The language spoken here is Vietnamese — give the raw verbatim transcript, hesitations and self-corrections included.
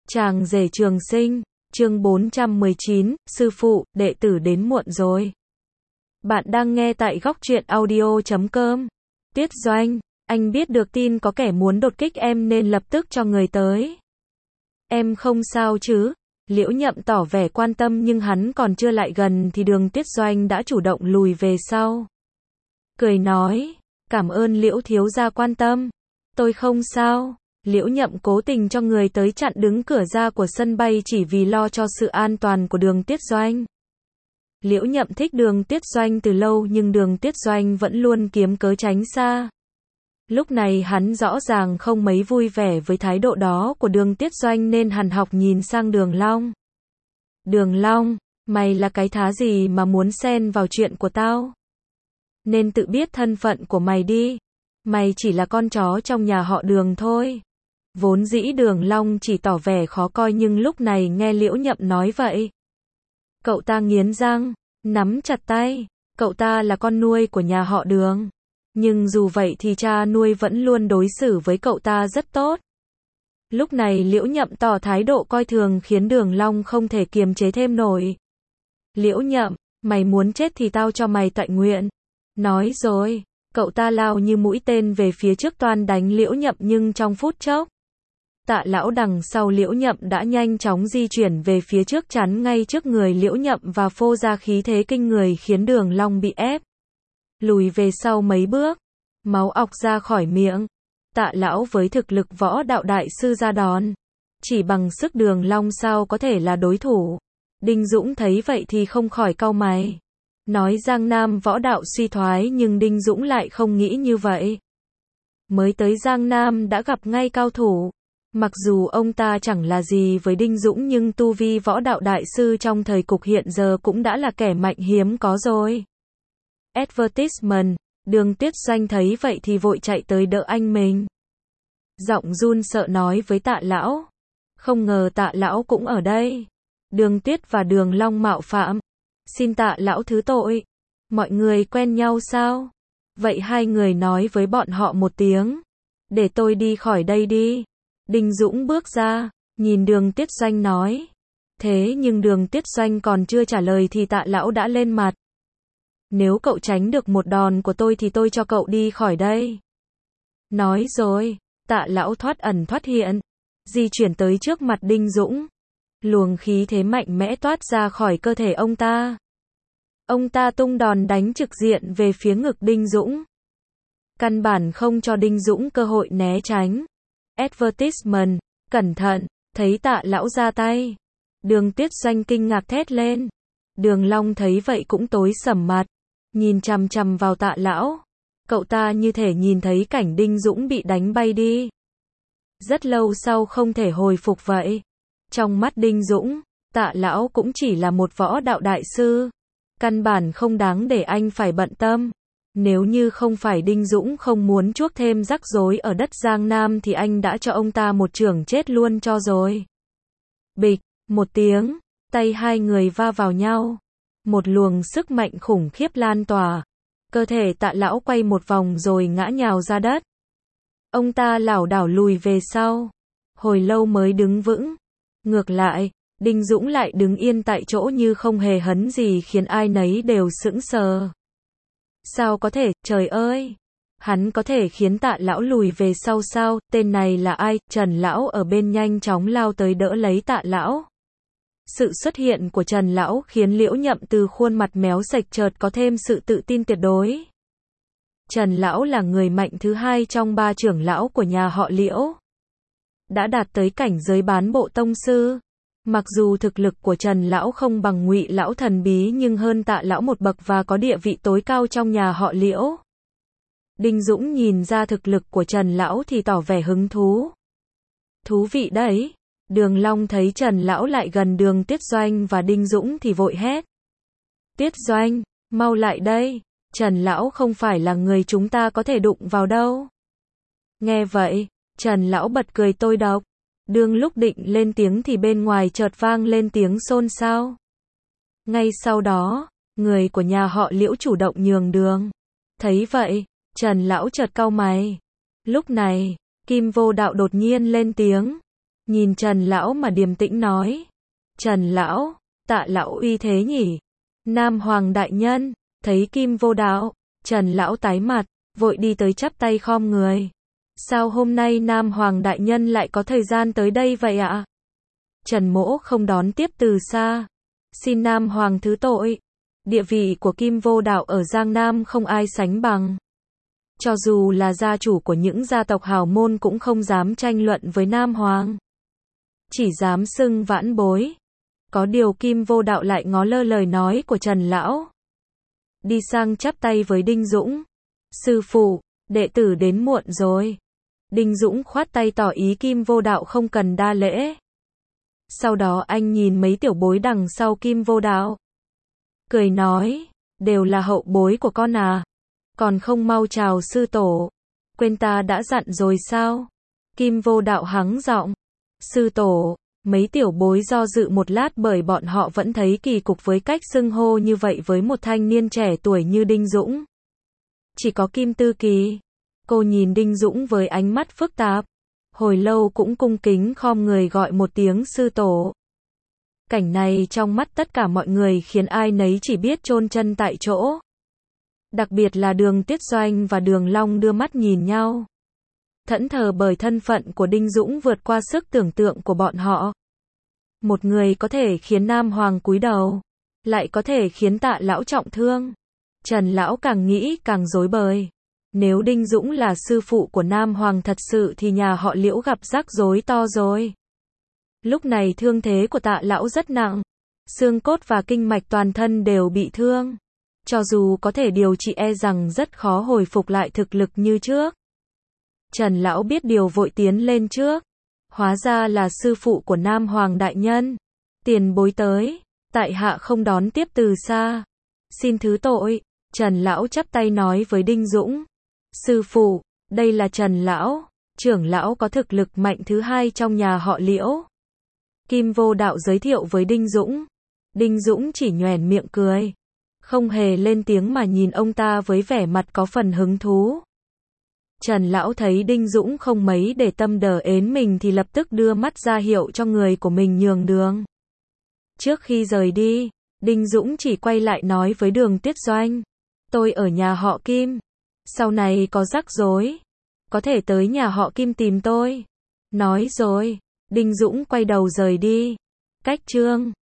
Chàng rể trường sinh, chương bốn trăm mười chín, sư phụ, đệ tử đến muộn rồi. Bạn đang nghe tại góc truyện audio chấm com. Tiết Doanh, anh biết được tin có kẻ muốn đột kích em nên lập tức cho người tới. Em không sao chứ? Liễu Nhậm tỏ vẻ quan tâm nhưng hắn còn chưa lại gần thì Đường Tiết Doanh đã chủ động lùi về sau. Cười nói, cảm ơn Liễu thiếu gia quan tâm. Tôi không sao. Liễu Nhậm cố tình cho người tới chặn đứng cửa ra của sân bay chỉ vì lo cho sự an toàn của Đường Tiết Doanh. Liễu Nhậm thích Đường Tiết Doanh từ lâu nhưng Đường Tiết Doanh vẫn luôn kiếm cớ tránh xa. Lúc này hắn rõ ràng không mấy vui vẻ với thái độ đó của Đường Tiết Doanh nên hằn học nhìn sang Đường Long. Đường Long, mày là cái thá gì mà muốn xen vào chuyện của tao? Nên tự biết thân phận của mày đi. Mày chỉ là con chó trong nhà họ Đường thôi. Vốn dĩ Đường Long chỉ tỏ vẻ khó coi nhưng lúc này nghe Liễu Nhậm nói vậy. Cậu ta nghiến răng, nắm chặt tay. Cậu ta là con nuôi của nhà họ Đường. Nhưng dù vậy thì cha nuôi vẫn luôn đối xử với cậu ta rất tốt. Lúc này Liễu Nhậm tỏ thái độ coi thường khiến Đường Long không thể kiềm chế thêm nổi. Liễu Nhậm, mày muốn chết thì tao cho mày tọa nguyện. Nói rồi, cậu ta lao như mũi tên về phía trước toan đánh Liễu Nhậm nhưng trong phút chốc. Tạ lão đằng sau Liễu Nhậm đã nhanh chóng di chuyển về phía trước chắn ngay trước người Liễu Nhậm và phô ra khí thế kinh người khiến Đường Long bị ép lùi về sau mấy bước, máu ọc ra khỏi miệng. Tạ lão với thực lực võ đạo đại sư ra đòn, chỉ bằng sức Đường Long sao có thể là đối thủ. Đinh Dũng thấy vậy thì không khỏi cau mày. Nói Giang Nam võ đạo suy thoái nhưng Đinh Dũng lại không nghĩ như vậy. Mới tới Giang Nam đã gặp ngay cao thủ. Mặc dù ông ta chẳng là gì với Đinh Dũng nhưng tu vi võ đạo đại sư trong thời cục hiện giờ cũng đã là kẻ mạnh hiếm có rồi. Advertisement, Đường Tiết Doanh thấy vậy thì vội chạy tới đỡ anh mình. Giọng run sợ nói với Tạ lão. Không ngờ Tạ lão cũng ở đây. Đường Tiết và Đường Long mạo phạm. Xin Tạ lão thứ tội. Mọi người quen nhau sao? Vậy hai người nói với bọn họ một tiếng. Để tôi đi khỏi đây đi. Đinh Dũng bước ra, nhìn Đường Tiết Doanh nói. Thế nhưng Đường Tiết Doanh còn chưa trả lời thì Tạ lão đã lên mặt. Nếu cậu tránh được một đòn của tôi thì tôi cho cậu đi khỏi đây. Nói rồi, Tạ lão thoát ẩn thoát hiện, di chuyển tới trước mặt Đinh Dũng. Luồng khí thế mạnh mẽ toát ra khỏi cơ thể ông ta. Ông ta tung đòn đánh trực diện về phía ngực Đinh Dũng. Căn bản không cho Đinh Dũng cơ hội né tránh. Advertisement, cẩn thận, thấy Tạ lão ra tay. Đường Tiết Doanh kinh ngạc thét lên. Đường Long thấy vậy cũng tối sầm mặt, nhìn chằm chằm vào Tạ lão. Cậu ta như thể nhìn thấy cảnh Đinh Dũng bị đánh bay đi. Rất lâu sau không thể hồi phục vậy. Trong mắt Đinh Dũng, Tạ lão cũng chỉ là một võ đạo đại sư. Căn bản không đáng để anh phải bận tâm. Nếu như không phải Đinh Dũng không muốn chuốc thêm rắc rối ở đất Giang Nam thì anh đã cho ông ta một chưởng chết luôn cho rồi. Bịch, một tiếng, tay hai người va vào nhau. Một luồng sức mạnh khủng khiếp lan tỏa. Cơ thể Tạ lão quay một vòng rồi ngã nhào ra đất. Ông ta lảo đảo lùi về sau. Hồi lâu mới đứng vững. Ngược lại, Đinh Dũng lại đứng yên tại chỗ như không hề hấn gì khiến ai nấy đều sững sờ. Sao có thể, trời ơi! Hắn có thể khiến Tạ lão lùi về sau sao? Tên này là ai? Trần lão ở bên nhanh chóng lao tới đỡ lấy Tạ lão. Sự xuất hiện của Trần lão khiến Liễu Nhậm từ khuôn mặt méo sạch chợt có thêm sự tự tin tuyệt đối. Trần lão là người mạnh thứ hai trong ba trưởng lão của nhà họ Liễu. Đã đạt tới cảnh giới bán bộ tông sư. Mặc dù thực lực của Trần lão không bằng Ngụy lão thần bí nhưng hơn Tạ lão một bậc và có địa vị tối cao trong nhà họ Liễu. Đinh Dũng nhìn ra thực lực của Trần lão thì tỏ vẻ hứng thú. Thú vị đấy. Đường Long thấy Trần lão lại gần Đường Tiết Doanh và Đinh Dũng thì vội hét. Tiết Doanh, mau lại đây. Trần lão không phải là người chúng ta có thể đụng vào đâu. Nghe vậy, Trần lão bật cười tôi độc. Đương lúc định lên tiếng thì bên ngoài chợt vang lên tiếng xôn xao. Ngay sau đó, người của nhà họ Liễu chủ động nhường đường. Thấy vậy, Trần lão chợt cau mày. Lúc này, Kim Vô Đạo đột nhiên lên tiếng. nhìn Trần Lão mà điềm tĩnh nói. Trần Lão, Tạ Lão uy thế nhỉ? Nam Hoàng đại nhân, thấy Kim Vô Đạo, Trần Lão tái mặt, vội đi tới chắp tay khom người. Sao hôm nay Nam Hoàng đại nhân lại có thời gian tới đây vậy ạ? Trần Mỗ không đón tiếp từ xa. Xin Nam Hoàng thứ tội. Địa vị của Kim Vô Đạo ở Giang Nam không ai sánh bằng. Cho dù là gia chủ của những gia tộc hào môn cũng không dám tranh luận với Nam Hoàng. Chỉ dám xưng vãn bối. Có điều Kim Vô Đạo lại ngó lơ lời nói của Trần Lão. Đi sang chắp tay với Đinh Dũng. Sư phụ, đệ tử đến muộn rồi. Đinh Dũng khoát tay tỏ ý Kim Vô Đạo không cần đa lễ. Sau đó anh nhìn mấy tiểu bối đằng sau Kim Vô Đạo. Cười nói, đều là hậu bối của con à. Còn không mau chào sư tổ. Quên ta đã dặn rồi sao? Kim Vô Đạo hắng giọng. Sư tổ, mấy tiểu bối do dự một lát bởi bọn họ vẫn thấy kỳ cục với cách xưng hô như vậy với một thanh niên trẻ tuổi như Đinh Dũng. Chỉ có Kim Tư Kỳ. Cô nhìn Đinh Dũng với ánh mắt phức tạp. Hồi lâu cũng cung kính khom người gọi một tiếng sư tổ. Cảnh này trong mắt tất cả mọi người khiến ai nấy chỉ biết chôn chân tại chỗ. Đặc biệt là Đường Tiết Doanh và Đường Long đưa mắt nhìn nhau. Thẫn thờ bởi thân phận của Đinh Dũng vượt qua sức tưởng tượng của bọn họ. Một người có thể khiến Nam Hoàng cúi đầu, lại có thể khiến Tạ Lão trọng thương. Trần Lão càng nghĩ càng rối bời. Nếu Đinh Dũng là sư phụ của Nam Hoàng thật sự thì nhà họ Liễu gặp rắc rối to rồi. Lúc này thương thế của Tạ Lão rất nặng. Xương cốt và kinh mạch toàn thân đều bị thương. Cho dù có thể điều trị e rằng rất khó hồi phục lại thực lực như trước. Trần Lão biết điều vội tiến lên trước. Hóa ra là sư phụ của Nam Hoàng đại nhân. Tiền bối tới. Tại hạ không đón tiếp từ xa. Xin thứ tội. Trần Lão chắp tay nói với Đinh Dũng. Sư phụ, đây là Trần Lão. Trưởng lão có thực lực mạnh thứ hai trong nhà họ Liễu. Kim Vô Đạo giới thiệu với Đinh Dũng. Đinh Dũng chỉ nhoẻn miệng cười. Không hề lên tiếng mà nhìn ông ta với vẻ mặt có phần hứng thú. Trần Lão thấy Đinh Dũng không mấy để tâm đờ ến mình thì lập tức đưa mắt ra hiệu cho người của mình nhường đường. Trước khi rời đi, Đinh Dũng chỉ quay lại nói với Đường Tiết Doanh. Tôi ở nhà họ Kim. Sau này có rắc rối, có thể tới nhà họ Kim tìm tôi. Nói rồi, Đinh Dũng quay đầu rời đi. Cách chương